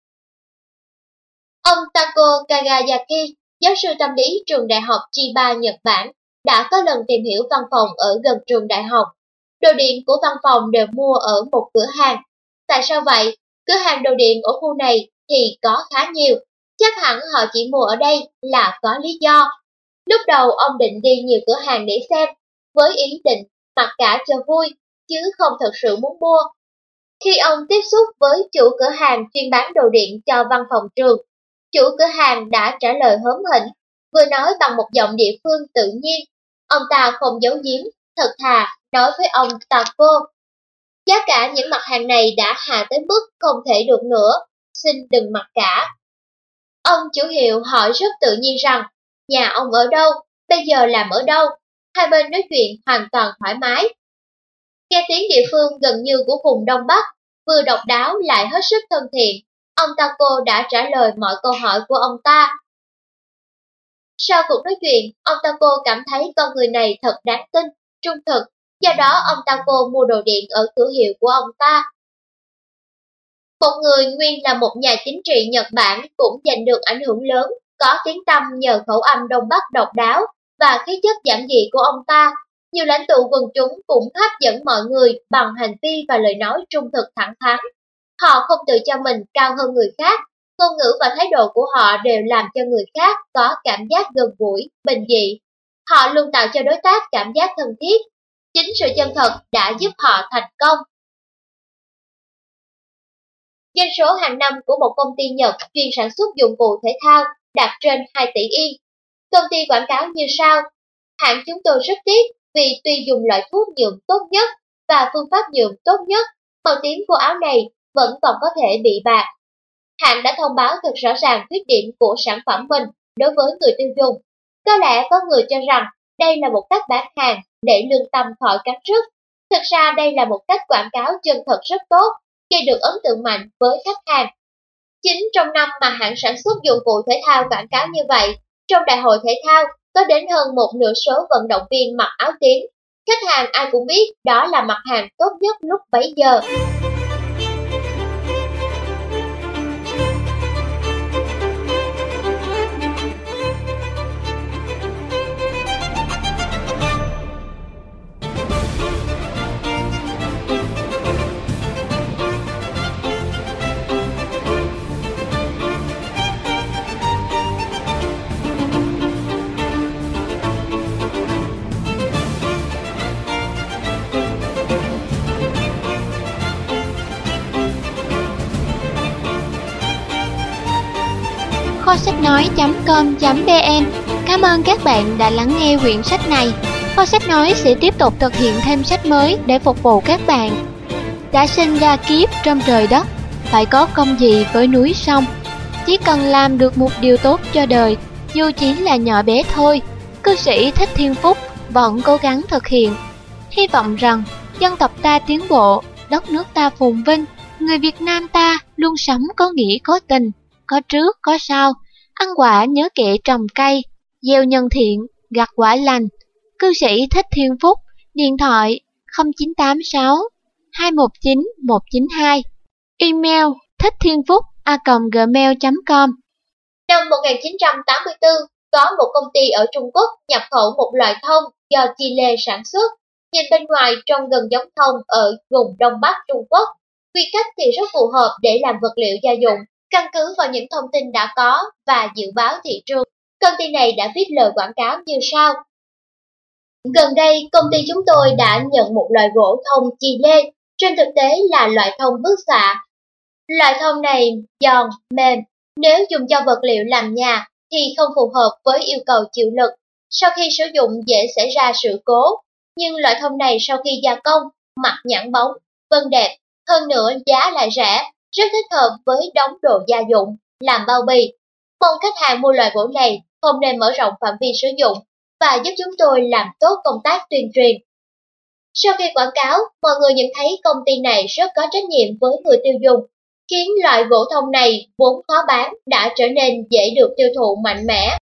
Ông Tako Kagayaki, giáo sư tâm lý trường đại học Chiba, Nhật Bản, đã có lần tìm hiểu văn phòng ở gần trường đại học. Đồ điện của văn phòng đều mua ở một cửa hàng. Tại sao vậy? Cửa hàng đồ điện ở khu này thì có khá nhiều. Chắc hẳn họ chỉ mua ở đây là có lý do. Lúc đầu ông định đi nhiều cửa hàng để xem, với ý định mặc cả cho vui, chứ không thật sự muốn mua. Khi ông tiếp xúc với chủ cửa hàng chuyên bán đồ điện cho văn phòng trường, chủ cửa hàng đã trả lời hớm hỉnh, vừa nói bằng một giọng địa phương tự nhiên. Ông ta không giấu giếm, thật thà nói với ông Tako: giá cả những mặt hàng này đã hạ tới mức không thể được nữa, xin đừng mặc cả. Ông chủ hiệu hỏi rất tự nhiên rằng, nhà ông ở đâu, bây giờ làm ở đâu? Hai bên nói chuyện hoàn toàn thoải mái. Nghe tiếng địa phương gần như của vùng Đông Bắc, vừa độc đáo lại hết sức thân thiện, ông Tako đã trả lời mọi câu hỏi của ông ta. Sau cuộc nói chuyện, ông Tako cảm thấy con người này thật đáng tin, trung thực, do đó ông Tako mua đồ điện ở cửa hiệu của ông ta. Một người nguyên là một nhà chính trị Nhật Bản cũng giành được ảnh hưởng lớn, có tiếng tăm nhờ khẩu âm Đông Bắc độc đáo và khí chất giản dị của ông ta. Nhiều lãnh tụ quần chúng cũng hấp dẫn mọi người bằng hành vi và lời nói trung thực thẳng thắn. Họ không tự cho mình cao hơn người khác, ngôn ngữ và thái độ của họ đều làm cho người khác có cảm giác gần gũi, bình dị. Họ luôn tạo cho đối tác cảm giác thân thiết. Chính sự chân thật đã giúp họ thành công. Doanh số hàng năm của một công ty Nhật chuyên sản xuất dụng cụ thể thao đạt trên hai tỷ yên. Công ty quảng cáo như sau: hãng chúng tôi rất tiếc vì tuy dùng loại thuốc nhuộm tốt nhất và phương pháp nhuộm tốt nhất, màu tím của áo này vẫn còn có thể bị bạc. Hãng đã thông báo thật rõ ràng khuyết điểm của sản phẩm mình đối với người tiêu dùng. Có lẽ có người cho rằng đây là một cách bán hàng để lương tâm khỏi cắn rứt. Thực ra đây là một cách quảng cáo chân thật rất tốt, gây được ấn tượng mạnh với khách hàng. Chính trong năm mà hãng sản xuất dụng cụ thể thao quảng cáo như vậy, trong đại hội thể thao có đến hơn một nửa số vận động viên mặc áo tím. Khách hàng ai cũng biết đó là mặt hàng tốt nhất lúc bấy giờ. kho sách nói chấm com chấm vn. Cảm ơn các bạn đã lắng nghe quyển sách này. Kho sách nói sẽ tiếp tục thực hiện thêm sách mới để phục vụ các bạn. Đã sinh ra kiếp trong trời đất, phải có công gì với núi sông. Chỉ cần làm được một điều tốt cho đời, dù chỉ là nhỏ bé thôi, cư sĩ Thích Thiên Phúc vẫn cố gắng thực hiện. Hy vọng rằng dân tộc ta tiến bộ, đất nước ta phồn vinh, người Việt Nam ta luôn sống có nghĩa có tình, có trước có sau, ăn quả nhớ kẻ trồng cây, gieo nhân thiện, gặt quả lành. Cư sĩ Thích Thiên Phúc, điện thoại không chín tám sáu hai một chín một chín hai, email thích thiên phúc a còng gmail chấm com. Năm một nghìn chín trăm tám mươi tư, có một công ty ở Trung Quốc nhập khẩu một loại thông do Chile sản xuất. Nhìn bên ngoài trông gần giống thông ở vùng Đông Bắc Trung Quốc. Quy cách thì rất phù hợp để làm vật liệu gia dụng, căn cứ vào những thông tin đã có và dự báo thị trường. Công ty này đã viết lời quảng cáo như sau. Gần đây, công ty chúng tôi đã nhận một loại gỗ thông Chile, trên thực tế là loại thông bức xạ. Loại thông này giòn, mềm, nếu dùng cho vật liệu làm nhà thì không phù hợp với yêu cầu chịu lực. Sau khi sử dụng dễ xảy ra sự cố, nhưng loại thông này sau khi gia công, mặt nhẵn bóng, vân đẹp, hơn nữa giá lại rẻ, rất thích hợp với đống đồ gia dụng, làm bao bì. Mong khách hàng mua loại gỗ này không nên mở rộng phạm vi sử dụng và giúp chúng tôi làm tốt công tác tuyên truyền. Sau khi quảng cáo, mọi người nhận thấy công ty này rất có trách nhiệm với người tiêu dùng, khiến loại gỗ thông này vốn khó bán đã trở nên dễ được tiêu thụ mạnh mẽ.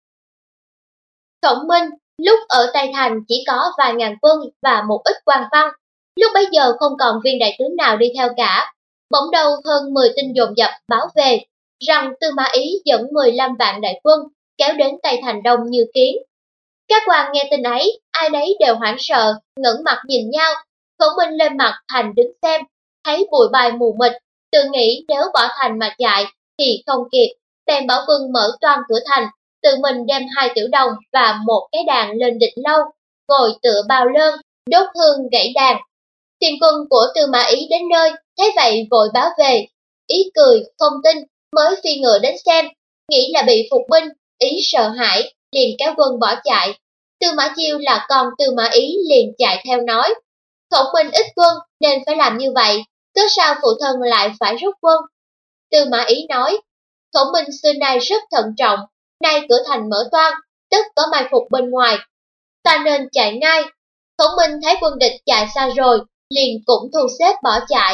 Khổng Minh lúc ở Tây Thành chỉ có vài ngàn quân và một ít quan văn, lúc bấy giờ không còn viên đại tướng nào đi theo cả. Bỗng đâu hơn mười tin dồn dập báo về rằng Tư Mã Ý dẫn mười lăm vạn đại quân kéo đến Tây Thành Đông như kiến. Các quan nghe tin ấy, ai nấy đều hoảng sợ, ngẩng mặt nhìn nhau. Khổng Minh lên mặt thành đứng xem, thấy bụi bay mù mịt, tự nghĩ nếu bỏ thành mà chạy thì không kịp, bèn bảo quân mở toang cửa thành, tự mình đem hai tiểu đồng và một cái đàn lên địch lâu, ngồi tựa bao lơn, đốt hương gãy đàn. Tiền quân của Tư Mã Ý đến nơi, thấy vậy vội báo về. Ý cười, không tin, mới phi ngựa đến xem, nghĩ là bị phục binh, Ý sợ hãi, liền kéo quân bỏ chạy. Tư Mã Chiêu là con Tư Mã Ý liền chạy theo nói. Khổng Minh ít quân nên phải làm như vậy, cớ sao phụ thân lại phải rút quân? Tư Mã Ý nói, Khổng Minh xưa nay rất thận trọng, nay cửa thành mở toang, tất có mai phục bên ngoài. Ta nên chạy ngay. Khổng Minh thấy quân địch chạy xa rồi, liền cũng thu xếp bỏ chạy.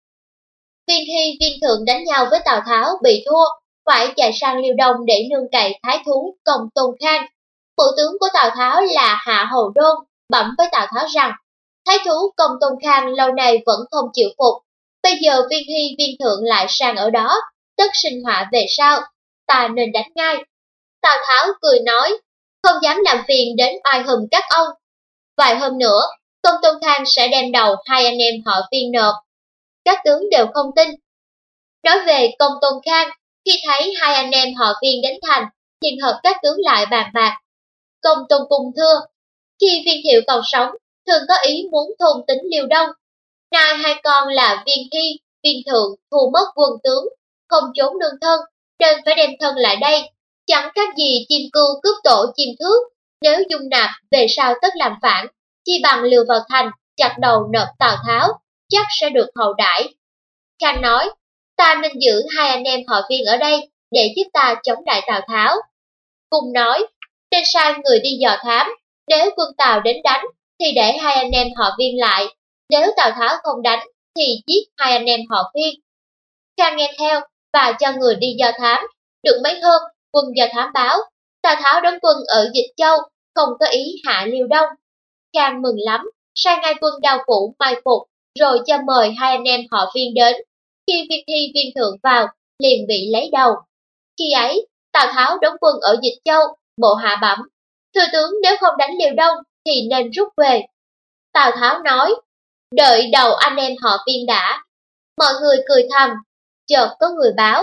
Viên Hy, Viên Thượng đánh nhau với Tào Tháo bị thua, phải chạy sang Liêu Đông để nương cậy thái thú Công Tôn Khang. Phụ tướng của Tào Tháo là Hạ Hầu Đôn bẩm với Tào Tháo rằng thái thú Công Tôn Khang lâu nay vẫn không chịu phục. Bây giờ Viên Hy, Viên Thượng lại sang ở đó, tất sinh họa về sau, ta nên đánh ngay. Tào Tháo cười nói, không dám làm phiền đến oai hùm các ông. Vài hôm nữa, Công Tôn Khang sẽ đem đầu hai anh em họ Viên nộp. Các tướng đều không tin. Nói về Công Tôn Khang, khi thấy hai anh em họ Viên đến thành, liền hợp các tướng lại bàn bạc. Công Tôn Cung thưa, khi Viên Thiệu còn sống, thường có ý muốn thôn tính Liêu Đông. Nay hai con là Viên Hy, Viên Thượng thù mất quân tướng, không trốn nương thân, nên phải đem thân lại đây. Chẳng khác gì chim cưu cướp tổ chim thước, nếu dung nạp về sau tất làm phản, chi bằng lừa vào thành, chặt đầu nộp Tào Tháo, chắc sẽ được hậu đãi. Khang nói, ta nên giữ hai anh em họ Viên ở đây để giúp ta chống đại Tào Tháo. Cùng nói, nên sai người đi dò thám, nếu quân Tào đến đánh thì để hai anh em họ Viên lại, nếu Tào Tháo không đánh thì giết hai anh em họ Viên. Khang nghe theo và cho người đi dò thám. Được mấy hôm, quân dò thám báo, Tào Tháo đóng quân ở Dịch Châu, không có ý hạ Liêu Đông. Khang mừng lắm, sai ngay quân Đao Phủ mai phục, rồi cho mời hai anh em họ Viên đến. Khi Viên Hy, Viên Thượng vào, liền bị lấy đầu. Khi ấy, Tào Tháo đóng quân ở Dịch Châu, bộ hạ bẩm, thưa tướng nếu không đánh Liêu Đông thì nên rút về. Tào Tháo nói, đợi đầu anh em họ Viên đã. Mọi người cười thầm, chợt có người báo.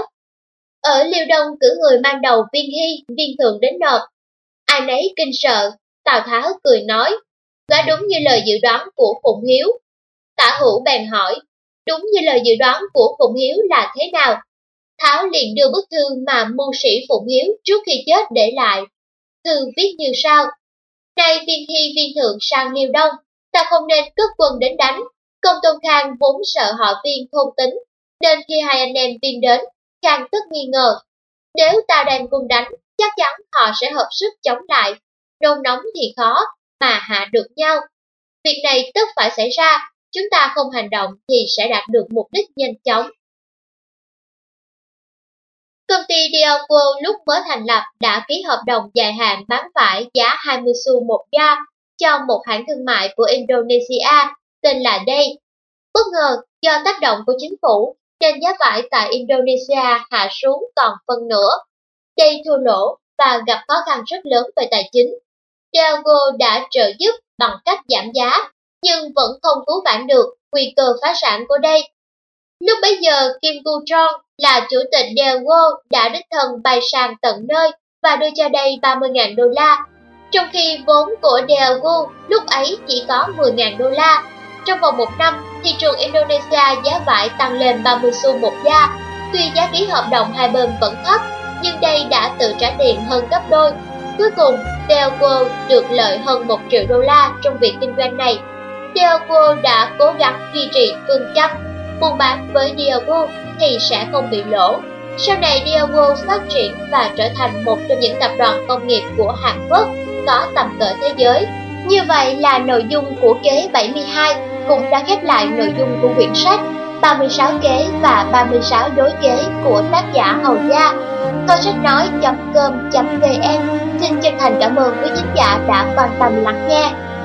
Ở Liêu Đông cử người mang đầu Viên Hy, Viên Thượng đến nộp. Ai nấy kinh sợ, Tào Tháo cười nói, quả đúng như lời dự đoán của Phụng Hiếu. Tả Hữu bèn hỏi, đúng như lời dự đoán của Phụng Hiếu là thế nào? Thảo liền đưa bức thư mà mưu sĩ Phụng Hiếu trước khi chết để lại. Thư viết như sau: Nay viên hy viên thượng sang Liêu Đông, ta không nên cất quân đến đánh. Công Tôn Khang vốn sợ họ Viên thôn tính, nên khi hai anh em Viên đến, Khang tất nghi ngờ. Nếu ta đem quân đánh, chắc chắn họ sẽ hợp sức chống lại. Nôn nóng thì khó, mà hạ được nhau. Việc này tất phải xảy ra, chúng ta không hành động thì sẽ đạt được mục đích nhanh chóng. Công ty Dialco lúc mới thành lập đã ký hợp đồng dài hạn bán vải giá hai mươi xu một yard cho một hãng thương mại của Indonesia tên là Day. Bất ngờ do tác động của chính phủ nên giá vải tại Indonesia hạ xuống còn phân nửa. Day thua lỗ và gặp khó khăn rất lớn về tài chính. Dialco đã trợ giúp bằng cách giảm giá nhưng vẫn không cứu vãn được nguy cơ phá sản của Day. Lúc bấy giờ Kim Gu-chon là chủ tịch Daewoo đã đích thân bay sang tận nơi và đưa cho Day ba mươi nghìn đô la, trong khi vốn của Daewoo lúc ấy chỉ có mười nghìn đô la. Trong vòng một năm, thị trường Indonesia giá vải tăng lên ba mươi xu một yard. Tuy giá ký hợp đồng hai bên vẫn thấp, nhưng Day đã tự trả tiền hơn gấp đôi. Cuối cùng, Daewoo được lợi hơn một triệu đô la trong việc kinh doanh này. Daewoo đã cố gắng duy trì phương châm buôn bán với Daewoo thì sẽ không bị lỗ. Sau này Daewoo phát triển và trở thành một trong những tập đoàn công nghiệp của Hàn Quốc có tầm cỡ thế giới. Như vậy là nội dung của kế bảy mươi hai cũng đã khép lại nội dung của quyển sách ba mươi sáu kế và ba mươi sáu đối kế của tác giả Hầu Gia. Kho sách nói chấm com chấm vn xin chân thành cảm ơn quý khán giả đã quan tâm lắng nghe.